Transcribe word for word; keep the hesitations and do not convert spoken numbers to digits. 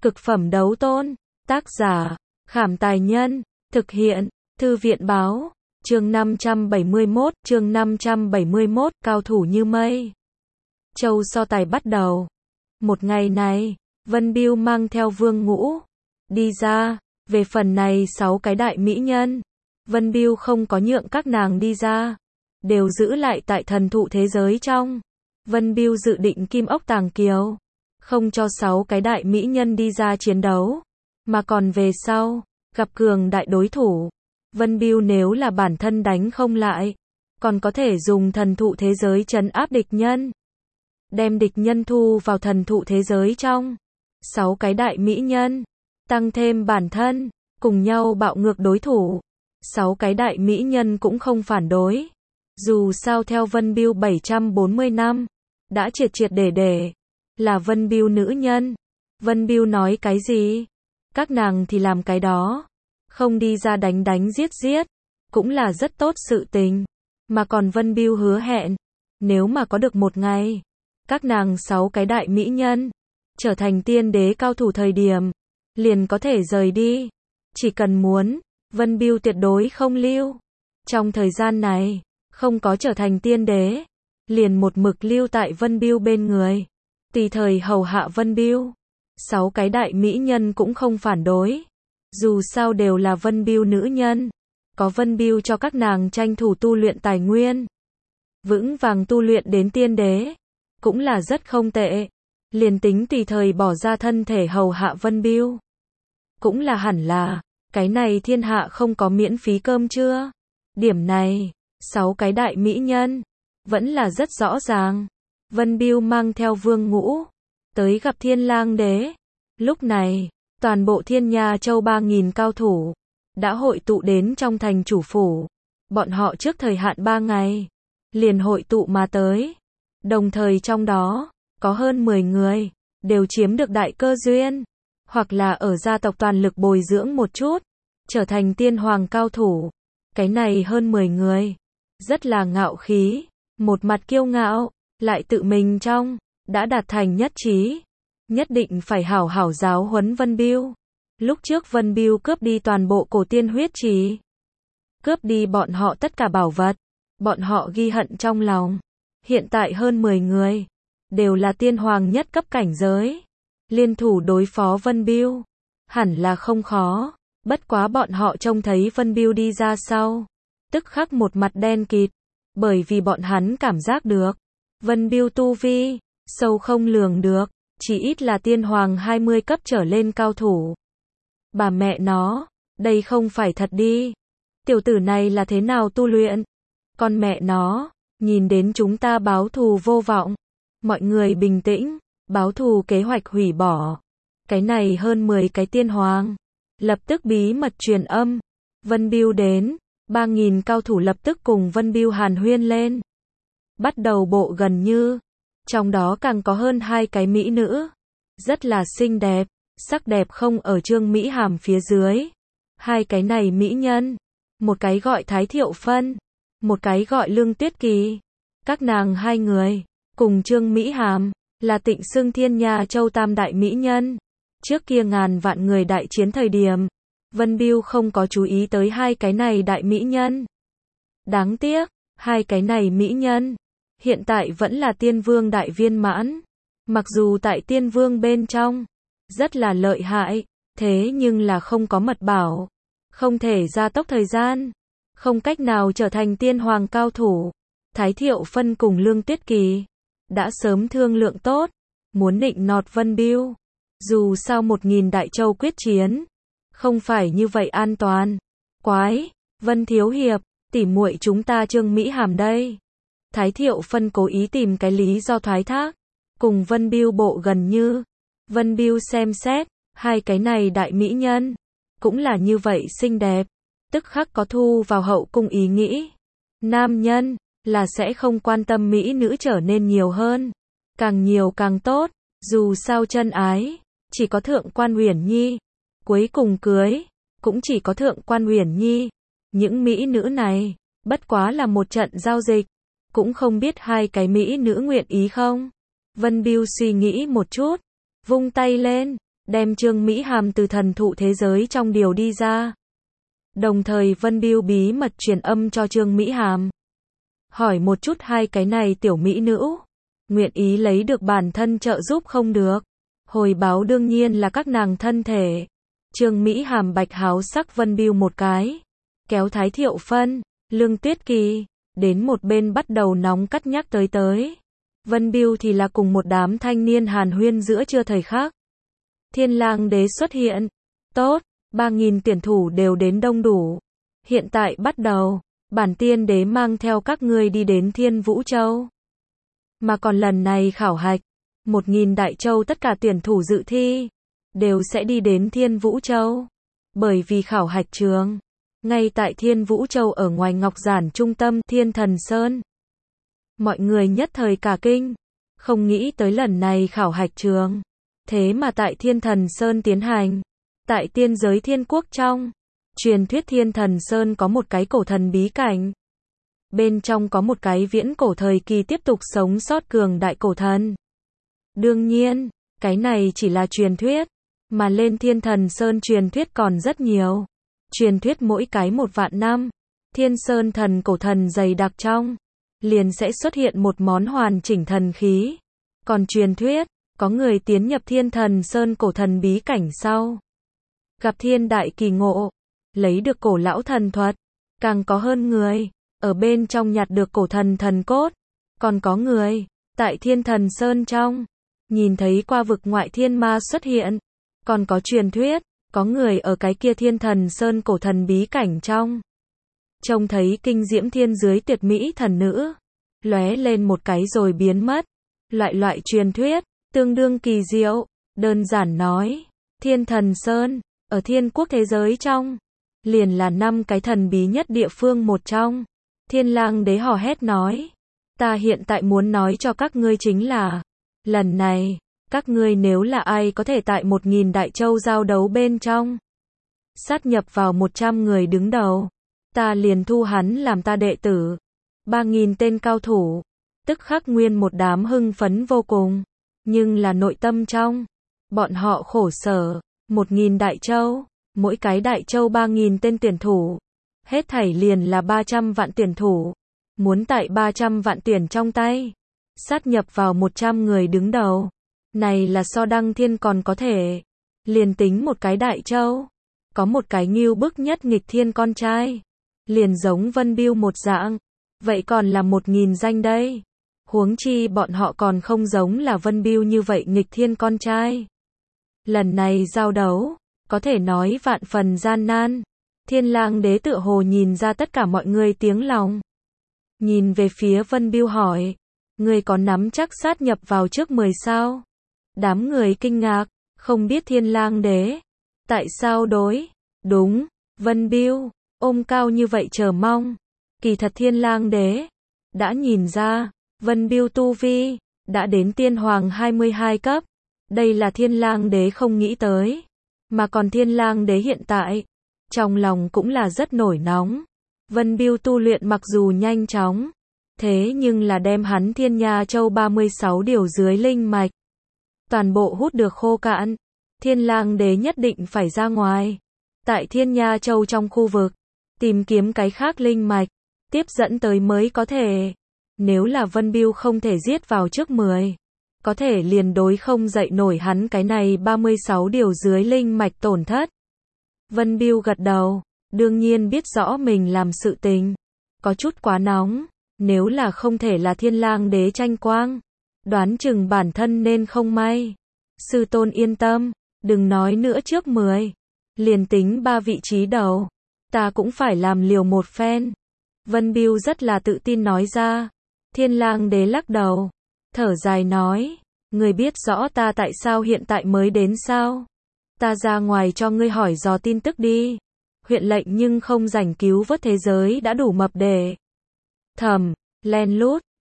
Cực phẩm đấu tôn. Tác giả, Khảm Tài Nhân. Thực hiện, Thư viện Báo. Chương năm trăm bảy mươi mốt, chương năm trăm bảy mươi mốt, cao thủ như mây. Châu so tài bắt đầu. Một ngày này, Vân Bưu mang theo Vương Ngũ đi ra. Về phần này sáu cái đại mỹ nhân, Vân Bưu không có nhượng các nàng đi ra, đều giữ lại tại thần thụ thế giới trong. Vân Bưu dự định Kim Ốc Tàng Kiều, không cho sáu cái đại mỹ nhân đi ra chiến đấu, mà còn về sau, gặp cường đại đối thủ, Vân Bưu nếu là bản thân đánh không lại, còn có thể dùng thần thụ thế giới trấn áp địch nhân, đem địch nhân thu vào thần thụ thế giới trong. Sáu cái đại mỹ nhân, tăng thêm bản thân, cùng nhau bạo ngược đối thủ. Sáu cái đại mỹ nhân cũng không phản đối. Dù sao theo Vân Bưu bảy trăm bốn mươi năm, đã triệt triệt để để, là Vân Bưu nữ nhân. Vân Bưu nói cái gì, các nàng thì làm cái đó. Không đi ra đánh đánh giết giết, cũng là rất tốt sự tình. Mà còn Vân Bưu hứa hẹn, nếu mà có được một ngày, các nàng sáu cái đại mỹ nhân, trở thành tiên đế cao thủ thời điểm, liền có thể rời đi. Chỉ cần muốn, Vân Bưu tuyệt đối không lưu. Trong thời gian này, không có trở thành tiên đế, liền một mực lưu tại Vân Bưu bên người, tùy thời hầu hạ Vân Bưu. Sáu cái đại mỹ nhân cũng không phản đối. Dù sao đều là Vân Bưu nữ nhân, có Vân Bưu cho các nàng tranh thủ tu luyện tài nguyên, vững vàng tu luyện đến tiên đế, cũng là rất không tệ. Liền tính tùy thời bỏ ra thân thể hầu hạ Vân Bưu, cũng là hẳn là, cái này thiên hạ không có miễn phí cơm trưa. Điểm này, sáu cái đại mỹ nhân, vẫn là rất rõ ràng. Vân Bưu mang theo Vương Ngũ, tới gặp Thiên Lang Đế. Lúc này, toàn bộ Thiên Nha Châu ba nghìn cao thủ, đã hội tụ đến trong thành chủ phủ. Bọn họ trước thời hạn ba ngày, liền hội tụ mà tới. Đồng thời trong đó, có hơn mười người, đều chiếm được đại cơ duyên, hoặc là ở gia tộc toàn lực bồi dưỡng một chút, trở thành tiên hoàng cao thủ. Cái này hơn mười người, rất là ngạo khí, một mặt kiêu ngạo, lại tự mình trong, đã đạt thành nhất trí. Nhất định phải hảo hảo giáo huấn Vân Bưu. Lúc trước Vân Bưu cướp đi toàn bộ cổ tiên huyết trì, cướp đi bọn họ tất cả bảo vật, bọn họ ghi hận trong lòng. Hiện tại hơn mười người, đều là tiên hoàng nhất cấp cảnh giới, liên thủ đối phó Vân Bưu, hẳn là không khó. Bất quá bọn họ trông thấy Vân Bưu đi ra sau, tức khắc một mặt đen kịt, bởi vì bọn hắn cảm giác được, Vân Bưu tu vi, sâu không lường được, chỉ ít là tiên hoàng hai mươi cấp trở lên cao thủ. Bà mẹ nó, đây không phải thật đi. Tiểu tử này là thế nào tu luyện? Con mẹ nó, nhìn đến chúng ta báo thù vô vọng. Mọi người bình tĩnh, báo thù kế hoạch hủy bỏ. Cái này hơn mười cái tiên hoàng, lập tức bí mật truyền âm. Vân Bưu đến, ba nghìn cao thủ lập tức cùng Vân Bưu hàn huyên lên. Bắt đầu bộ gần như, trong đó càng có hơn hai cái mỹ nữ, rất là xinh đẹp, sắc đẹp không ở Trương Mỹ Hàm phía dưới. Hai cái này mỹ nhân, một cái gọi Thái Thiệu Phân, một cái gọi Lương Tuyết Kỳ. Các nàng hai người, cùng Trương Mỹ Hàm, là tịnh xưng Thiên Nha Châu tam đại mỹ nhân. Trước kia ngàn vạn người đại chiến thời điểm, Vân Bưu không có chú ý tới hai cái này đại mỹ nhân. Đáng tiếc, hai cái này mỹ nhân, hiện tại vẫn là tiên vương đại viên mãn. Mặc dù tại tiên vương bên trong, rất là lợi hại, thế nhưng là không có mật bảo, không thể gia tốc thời gian, không cách nào trở thành tiên hoàng cao thủ. Thái Thiệu Phân cùng Lương Tuyết Kỳ, đã sớm thương lượng tốt, muốn định nọt Vân Bưu. Dù sao một nghìn đại châu quyết chiến, không phải như vậy an toàn. Quái, Vân Thiếu Hiệp, tỉ muội chúng ta Trương Mỹ Hàm đây. Thái Thiệu Phân cố ý tìm cái lý do thoái thác, cùng Vân Bưu bộ gần như. Vân Bưu xem xét, hai cái này đại mỹ nhân, cũng là như vậy xinh đẹp, tức khắc có thu vào hậu cung ý nghĩ. Nam nhân, là sẽ không quan tâm mỹ nữ trở nên nhiều hơn, càng nhiều càng tốt, dù sao chân ái, chỉ có Thượng Quan Uyển Nhi, cuối cùng cưới, cũng chỉ có Thượng Quan Uyển Nhi. Những mỹ nữ này, bất quá là một trận giao dịch, cũng không biết hai cái mỹ nữ nguyện ý không. Vân Bưu suy nghĩ một chút, vung tay lên, đem Trương Mỹ Hàm từ thần thụ thế giới trong điều đi ra. Đồng thời Vân Biêu bí mật truyền âm cho Trương Mỹ Hàm. Hỏi một chút hai cái này tiểu mỹ nữ, nguyện ý lấy được bản thân trợ giúp không được. Hồi báo đương nhiên là các nàng thân thể. Trương Mỹ Hàm bạch háo sắc Vân Biêu một cái, kéo Thái Thiệu Phân, Lương Tuyết Kỳ, đến một bên bắt đầu nóng cắt nhắc tới tới. Vân Biêu thì là cùng một đám thanh niên hàn huyên giữa trưa thời khắc. Thiên Lang Đế xuất hiện. Tốt, ba nghìn tuyển thủ đều đến đông đủ. Hiện tại bắt đầu, bản tiên đế mang theo các ngươi đi đến Thiên Vũ Châu. Mà còn lần này khảo hạch, một nghìn đại châu tất cả tuyển thủ dự thi, đều sẽ đi đến Thiên Vũ Châu. Bởi vì khảo hạch trường, ngay tại Thiên Vũ Châu ở ngoài Ngọc Giản trung tâm Thiên Thần Sơn. Mọi người nhất thời cả kinh, không nghĩ tới lần này khảo hạch trường, thế mà tại Thiên Thần Sơn tiến hành. Tại tiên giới thiên quốc trong, truyền thuyết Thiên Thần Sơn có một cái cổ thần bí cảnh. Bên trong có một cái viễn cổ thời kỳ tiếp tục sống sót cường đại cổ thần. Đương nhiên, cái này chỉ là truyền thuyết, mà lên Thiên Thần Sơn truyền thuyết còn rất nhiều. Truyền thuyết mỗi cái một vạn năm, Thiên Sơn thần cổ thần dày đặc trong, liền sẽ xuất hiện một món hoàn chỉnh thần khí. Còn truyền thuyết, có người tiến nhập Thiên Thần Sơn cổ thần bí cảnh sau, gặp thiên đại kỳ ngộ, lấy được cổ lão thần thuật, càng có hơn người, ở bên trong nhặt được cổ thần thần cốt. Còn có người, tại Thiên Thần Sơn trong, nhìn thấy qua vực ngoại thiên ma xuất hiện. Còn có truyền thuyết, có người ở cái kia Thiên Thần Sơn cổ thần bí cảnh trong, trông thấy kinh diễm thiên dưới tuyệt mỹ thần nữ, lóe lên một cái rồi biến mất. Loại loại truyền thuyết, tương đương kỳ diệu. Đơn giản nói, Thiên Thần Sơn, ở thiên quốc thế giới trong, liền là năm cái thần bí nhất địa phương một trong. Thiên Lang Đế hò hét nói, ta hiện tại muốn nói cho các ngươi chính là, lần này, các ngươi nếu là ai có thể tại một nghìn đại châu giao đấu bên trong, sát nhập vào một trăm người đứng đầu, ta liền thu hắn làm ta đệ tử. ba nghìn tên cao thủ, tức khắc nguyên một đám hưng phấn vô cùng, nhưng là nội tâm trong, bọn họ khổ sở. Một nghìn đại châu, mỗi cái đại châu ba nghìn tên tuyển thủ, hết thảy liền là ba trăm vạn tuyển thủ, muốn tại ba trăm vạn tuyển trong tay, sát nhập vào một trăm người đứng đầu, này là so đăng thiên còn có thể. Liền tính một cái đại châu, có một cái ngưu bức nhất nghịch thiên con trai, liền giống Vân Biêu một dạng, vậy còn là một nghìn danh đây. Huống chi bọn họ còn không giống là Vân Biêu như vậy nghịch thiên con trai. Lần này giao đấu, có thể nói vạn phần gian nan. Thiên Lang Đế tựa hồ nhìn ra tất cả mọi người tiếng lòng. Nhìn về phía Vân Biêu hỏi, ngươi có nắm chắc sát nhập vào trước mười sao? Đám người kinh ngạc, không biết Thiên Lang Đế, tại sao đối? Đúng, Vân Biêu, ôm cao như vậy chờ mong. Kỳ thật Thiên Lang Đế, đã nhìn ra, Vân Biêu tu vi, đã đến tiên hoàng hai mươi hai cấp. Đây là Thiên Lang Đế không nghĩ tới. Mà còn Thiên Lang Đế hiện tại, trong lòng cũng là rất nổi nóng. Vân Biêu tu luyện mặc dù nhanh chóng, thế nhưng là đem hắn Thiên Nha Châu ba mươi sáu điều dưới linh mạch, toàn bộ hút được khô cạn. Thiên Lang Đế nhất định phải ra ngoài, tại Thiên Nha Châu trong khu vực, tìm kiếm cái khác linh mạch, tiếp dẫn tới mới có thể. Nếu là Vân Biêu không thể giết vào trước mười, có thể liền đối không dậy nổi hắn cái này ba mươi sáu điều dưới linh mạch tổn thất. Vân Biêu gật đầu, đương nhiên biết rõ mình làm sự tình, có chút quá nóng, nếu là không thể là Thiên Lang Đế tranh quang, đoán chừng bản thân nên không may. Sư tôn yên tâm, đừng nói nữa trước mười, liền tính ba vị trí đầu, ta cũng phải làm liều một phen. Vân Biêu rất là tự tin nói ra. Thiên Lang Đế lắc đầu, thở dài nói, ngươi biết rõ ta tại sao hiện tại mới đến sao? Ta ra ngoài cho ngươi hỏi dò tin tức đi. Huyện lệnh nhưng không rảnh cứu vớt thế giới đã đủ mập để thầm, len lút,